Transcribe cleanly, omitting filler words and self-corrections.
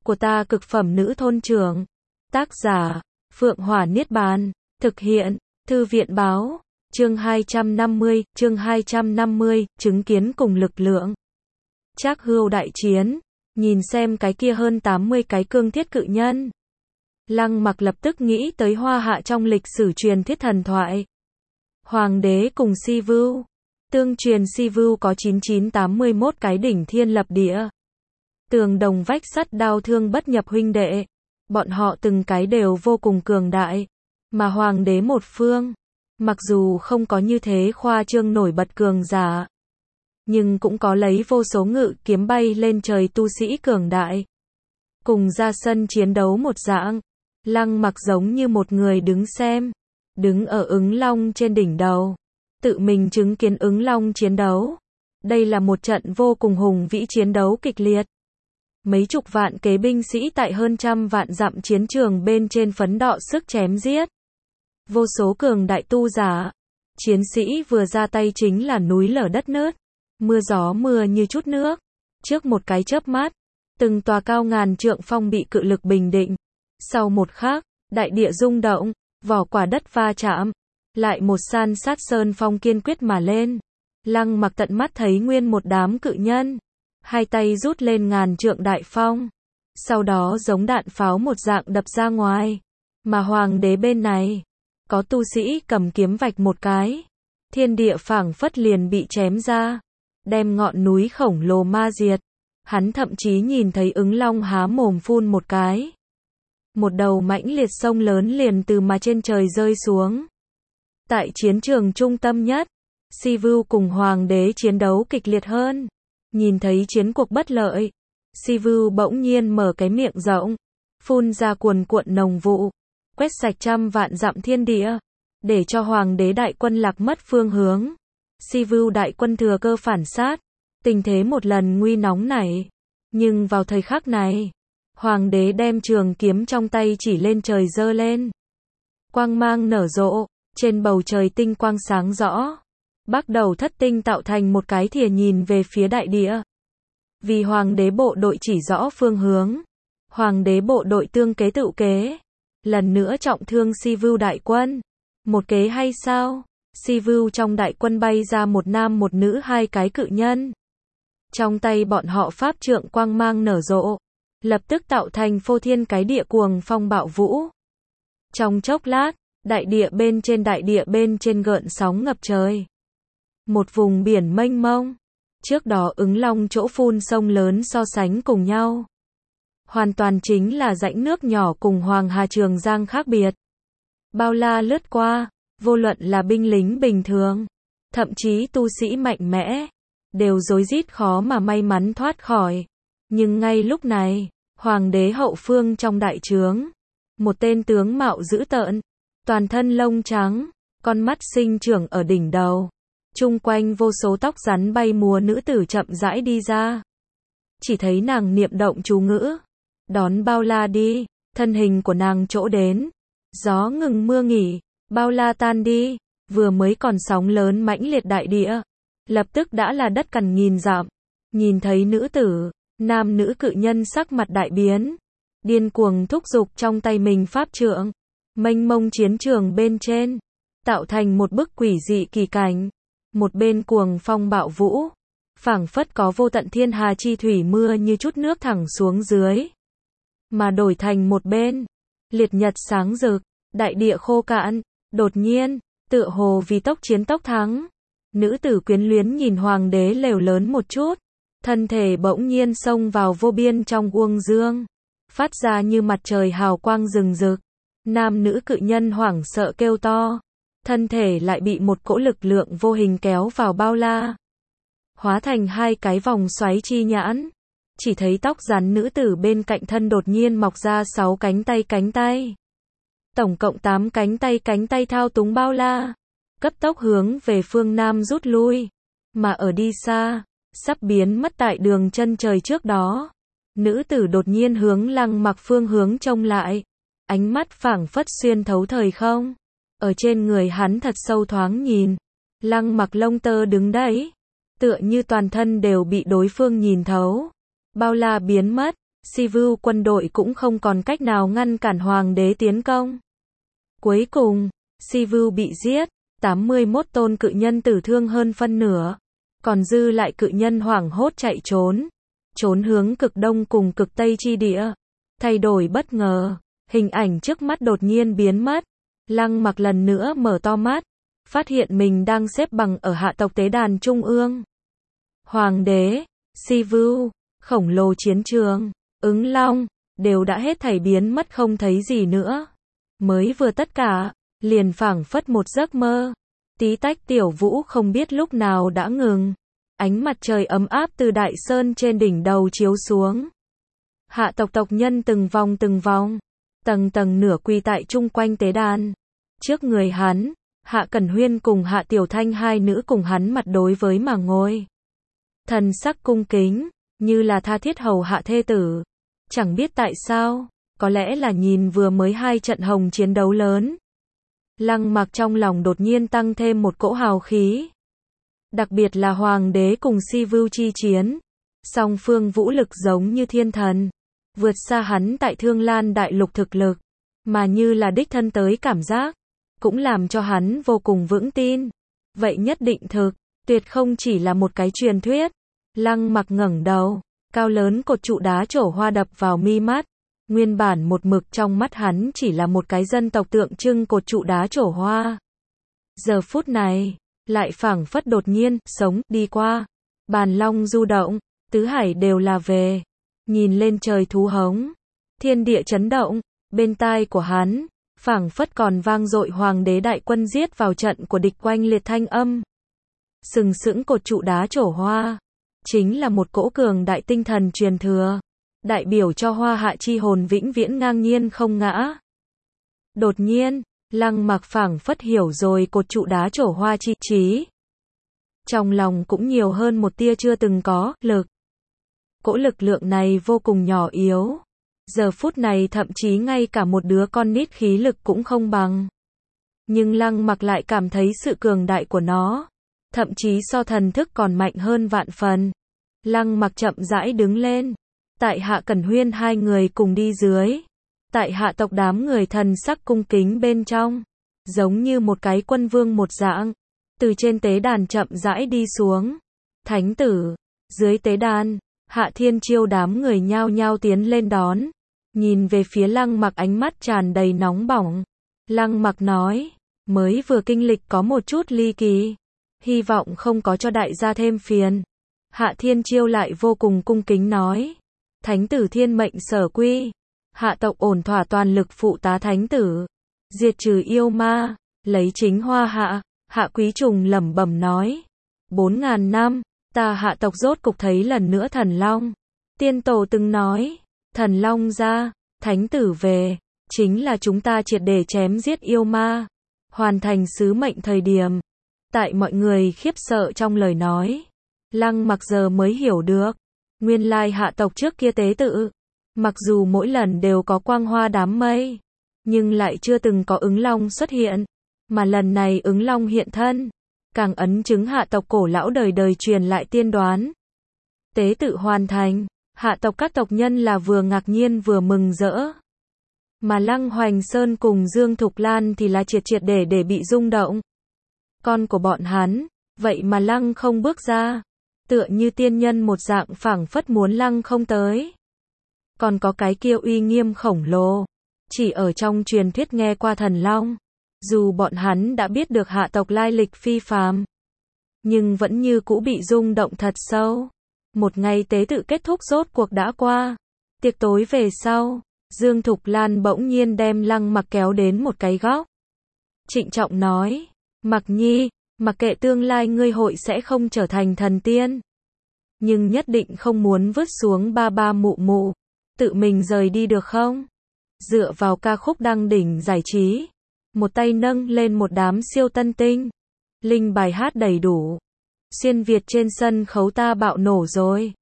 của ta cực phẩm nữ thôn trưởng. Tác giả, Phượng Hỏa Niết Bàn. Thực hiện, Thư viện báo. Chương 250, chứng kiến cùng lực lượng. Trác Hưu đại chiến, nhìn xem cái kia hơn 80 cái cương thiết cự nhân. Lăng Mặc lập tức nghĩ tới Hoa Hạ trong lịch sử truyền thuyết thần thoại. Hoàng đế cùng Si Vưu. Tương truyền Si Vưu có 9981 cái đỉnh thiên lập địa. Tường đồng vách sắt đao thương bất nhập huynh đệ. Bọn họ từng cái đều vô cùng cường đại. Mà hoàng đế một phương, mặc dù không có như thế khoa trương nổi bật cường giả, nhưng cũng có lấy vô số ngự kiếm bay lên trời tu sĩ cường đại. Cùng ra sân chiến đấu một dạng, Lăng Mặc giống như một người đứng xem, đứng ở ứng long trên đỉnh đầu, tự mình chứng kiến ứng long chiến đấu. Đây là một trận vô cùng hùng vĩ chiến đấu kịch liệt. Mấy chục vạn kế binh sĩ tại hơn trăm vạn dặm chiến trường bên trên phấn đọ sức chém giết. Vô số cường đại tu giả, chiến sĩ vừa ra tay chính là núi lở đất nứt, mưa gió mưa như chút nước. Trước một cái chớp mắt, từng tòa cao ngàn trượng phong bị cự lực bình định. Sau một khắc, đại địa rung động, vỏ quả đất va chạm, lại một san sát sơn phong kiên quyết mà lên. Lăng Mặc tận mắt thấy nguyên một đám cự nhân, hai tay rút lên ngàn trượng đại phong, sau đó giống đạn pháo một dạng đập ra ngoài. Mà hoàng đế bên này, có tu sĩ cầm kiếm vạch một cái, thiên địa phảng phất liền bị chém ra, đem ngọn núi khổng lồ ma diệt. Hắn thậm chí nhìn thấy ứng long há mồm phun một cái, một đầu mãnh liệt sông lớn liền từ mà trên trời rơi xuống. Tại chiến trường trung tâm nhất, Si Vưu cùng hoàng đế chiến đấu kịch liệt hơn. Nhìn thấy chiến cuộc bất lợi, Si Vưu bỗng nhiên mở cái miệng rộng, phun ra cuồn cuộn nồng vụ, quét sạch trăm vạn dặm thiên địa, để cho hoàng đế đại quân lạc mất phương hướng. Si Vưu đại quân thừa cơ phản sát, tình thế một lần nguy nóng nảy. Nhưng vào thời khắc này, hoàng đế đem trường kiếm trong tay chỉ lên trời giơ lên. Quang mang nở rộ, trên bầu trời tinh quang sáng rõ. Bắt đầu thất tinh tạo thành một cái thìa nhìn về phía đại địa. Vì hoàng đế bộ đội chỉ rõ phương hướng, hoàng đế bộ đội tương kế tự kế, lần nữa trọng thương Si Vưu đại quân. Một kế hay sao? Si Vưu trong đại quân bay ra một nam một nữ hai cái cự nhân. Trong tay bọn họ pháp trượng quang mang nở rộ, lập tức tạo thành phô thiên cái địa cuồng phong bạo vũ. Trong chốc lát, đại địa bên trên gợn sóng ngập trời. Một vùng biển mênh mông. Trước đó ứng long chỗ phun sông lớn so sánh cùng nhau, hoàn toàn chính là rãnh nước nhỏ cùng Hoàng Hà Trường Giang khác biệt. Bao la lướt qua, vô luận là binh lính bình thường, thậm chí tu sĩ mạnh mẽ, đều rối rít khó mà may mắn thoát khỏi. Nhưng ngay lúc này, hoàng đế hậu phương trong đại trướng, một tên tướng mạo dữ tợn, toàn thân lông trắng, con mắt sinh trưởng ở đỉnh đầu. Chung quanh vô số tóc rắn bay múa nữ tử chậm rãi đi ra. Chỉ thấy nàng niệm động chú ngữ, đón bao la đi, thân hình của nàng chỗ đến. Gió ngừng mưa nghỉ, bao la tan đi, vừa mới còn sóng lớn mãnh liệt đại địa, lập tức đã là đất cằn nghìn dặm. Nhìn thấy nữ tử, nam nữ cự nhân sắc mặt đại biến, điên cuồng thúc giục trong tay mình pháp trượng, mênh mông chiến trường bên trên, tạo thành một bức quỷ dị kỳ cảnh. Một bên cuồng phong bạo vũ, phảng phất có vô tận thiên hà chi thủy mưa như chút nước thẳng xuống dưới. Mà đổi thành một bên, liệt nhật sáng rực, đại địa khô cạn. Đột nhiên, tựa hồ vì tốc chiến tốc thắng, nữ tử quyến luyến nhìn hoàng đế lều lớn một chút, thân thể bỗng nhiên xông vào vô biên trong uông dương, phát ra như mặt trời hào quang rừng rực. Nam nữ cự nhân hoảng sợ kêu to, thân thể lại bị một cỗ lực lượng vô hình kéo vào bao la, hóa thành hai cái vòng xoáy chi nhãn. Chỉ thấy tóc rắn nữ tử bên cạnh thân đột nhiên mọc ra 6 cánh tay. Tổng cộng 8 cánh tay thao túng bao la, cấp tốc hướng về phương Nam rút lui. Mà ở đi xa, sắp biến mất tại đường chân trời trước đó, nữ tử đột nhiên hướng Lăng Mặc phương hướng trông lại, ánh mắt phảng phất xuyên thấu thời không. Ở trên người hắn thật sâu thoáng nhìn, Lăng Mặc lông tơ đứng đấy, tựa như toàn thân đều bị đối phương nhìn thấu. Bao la biến mất, Sivu quân đội cũng không còn cách nào ngăn cản hoàng đế tiến công. Cuối cùng, Sivu bị giết, 81 tôn cự nhân tử thương hơn phân nửa, còn dư lại cự nhân hoảng hốt chạy trốn hướng cực đông cùng cực tây chi địa. Thay đổi bất ngờ, hình ảnh trước mắt đột nhiên biến mất. Lăng Mặc lần nữa mở to mắt, phát hiện mình đang xếp bằng ở hạ tộc tế đàn trung ương. Hoàng đế, Sivu, khổng lồ chiến trường, ứng long, đều đã hết thảy biến mất không thấy gì nữa. Mới vừa tất cả, liền phảng phất một giấc mơ. Tí tách tiểu vũ không biết lúc nào đã ngừng. Ánh mặt trời ấm áp từ đại sơn trên đỉnh đầu chiếu xuống. Hạ tộc tộc nhân từng vòng, tầng tầng nửa quỳ tại chung quanh tế đàn. Trước người hắn, Hạ Cẩn Huyên cùng Hạ Tiểu Thanh hai nữ cùng hắn mặt đối với mà ngồi. Thần sắc cung kính, như là tha thiết hầu hạ thê tử. Chẳng biết tại sao, có lẽ là nhìn vừa mới hai trận hồng chiến đấu lớn. Lăng Mặc trong lòng đột nhiên tăng thêm một cỗ hào khí. Đặc biệt là hoàng đế cùng Sivu chi chiến. Song phương vũ lực giống như thiên thần. Vượt xa hắn tại Thương Lan đại lục thực lực. Mà như là đích thân tới cảm giác. Cũng làm cho hắn vô cùng vững tin. Vậy nhất định thực, tuyệt không chỉ là một cái truyền thuyết. Lăng Mặc ngẩng đầu, cao lớn cột trụ đá trổ hoa đập vào mi mắt. Nguyên bản một mực trong mắt hắn chỉ là một cái dân tộc tượng trưng cột trụ đá trổ hoa. Giờ phút này, lại phảng phất đột nhiên, sống, đi qua. Bàn long du động, tứ hải đều là về. Nhìn lên trời thú hống, thiên địa chấn động, bên tai của hắn, phảng phất còn vang dội hoàng đế đại quân giết vào trận của địch quanh liệt thanh âm. Sừng sững cột trụ đá trổ hoa, chính là một cỗ cường đại tinh thần truyền thừa, đại biểu cho Hoa Hạ chi hồn vĩnh viễn ngang nhiên không ngã. Đột nhiên, Lăng Mặc phảng phất hiểu rồi cột trụ đá trổ hoa chi trí. Trong lòng cũng nhiều hơn một tia chưa từng có, lực. Cỗ lực lượng này vô cùng nhỏ yếu. Giờ phút này thậm chí ngay cả một đứa con nít khí lực cũng không bằng. Nhưng Lăng Mặc lại cảm thấy sự cường đại của nó. Thậm chí so thần thức còn mạnh hơn vạn phần. Lăng Mặc chậm rãi đứng lên. Tại Hạ Cẩn Huyên hai người cùng đi dưới. Tại hạ tộc đám người thần sắc cung kính bên trong. Giống như một cái quân vương một dạng. Từ trên tế đàn chậm rãi đi xuống. Thánh tử. Dưới tế đàn, Hạ Thiên Chiêu đám người nhao nhao tiến lên đón. Nhìn về phía Lăng Mặc ánh mắt tràn đầy nóng bỏng. Lăng Mặc nói. Mới vừa kinh lịch có một chút ly kỳ. Hy vọng không có cho đại gia thêm phiền. Hạ Thiên Chiêu lại vô cùng cung kính nói. Thánh tử thiên mệnh sở quy. Hạ tộc ổn thỏa toàn lực phụ tá thánh tử. Diệt trừ yêu ma. Lấy chính Hoa Hạ. Hạ Quý Trùng lẩm bẩm nói. 4.000 năm, ta Hạ tộc rốt cục thấy lần nữa thần long. Tiên tổ từng nói. Thần long ra, thánh tử về. Chính là chúng ta triệt để chém giết yêu ma. Hoàn thành sứ mệnh thời điểm. Tại mọi người khiếp sợ trong lời nói. Lăng Mặc giờ mới hiểu được. Nguyên lai hạ tộc trước kia tế tự. Mặc dù mỗi lần đều có quang hoa đám mây. Nhưng lại chưa từng có ứng long xuất hiện. Mà lần này ứng long hiện thân. Càng ấn chứng hạ tộc cổ lão đời đời truyền lại tiên đoán. Tế tự hoàn thành. Hạ tộc các tộc nhân là vừa ngạc nhiên vừa mừng rỡ. Mà Lăng Hoành Sơn cùng Dương Thục Lan thì là triệt để bị rung động. Con của bọn hắn, vậy mà Lăng không bước ra. Tựa như tiên nhân một dạng phảng phất muốn Lăng không tới. Còn có cái kia uy nghiêm khổng lồ. Chỉ ở trong truyền thuyết nghe qua thần long. Dù bọn hắn đã biết được hạ tộc lai lịch phi phàm. Nhưng vẫn như cũ bị rung động thật sâu. Một ngày tế tự kết thúc rốt cuộc đã qua. Tiệc tối về sau. Dương Thục Lan bỗng nhiên đem Lăng Mặc kéo đến một cái góc. Trịnh trọng nói. Mặc nhi, mặc kệ tương lai ngươi hội sẽ không trở thành thần tiên. Nhưng nhất định không muốn vứt xuống ba ba mụ mụ. Tự mình rời đi được không? Dựa vào ca khúc đăng đỉnh giải trí. Một tay nâng lên một đám siêu tân tinh. Linh bài hát đầy đủ. Xuyên Việt trên sân khấu ta bạo nổ rồi.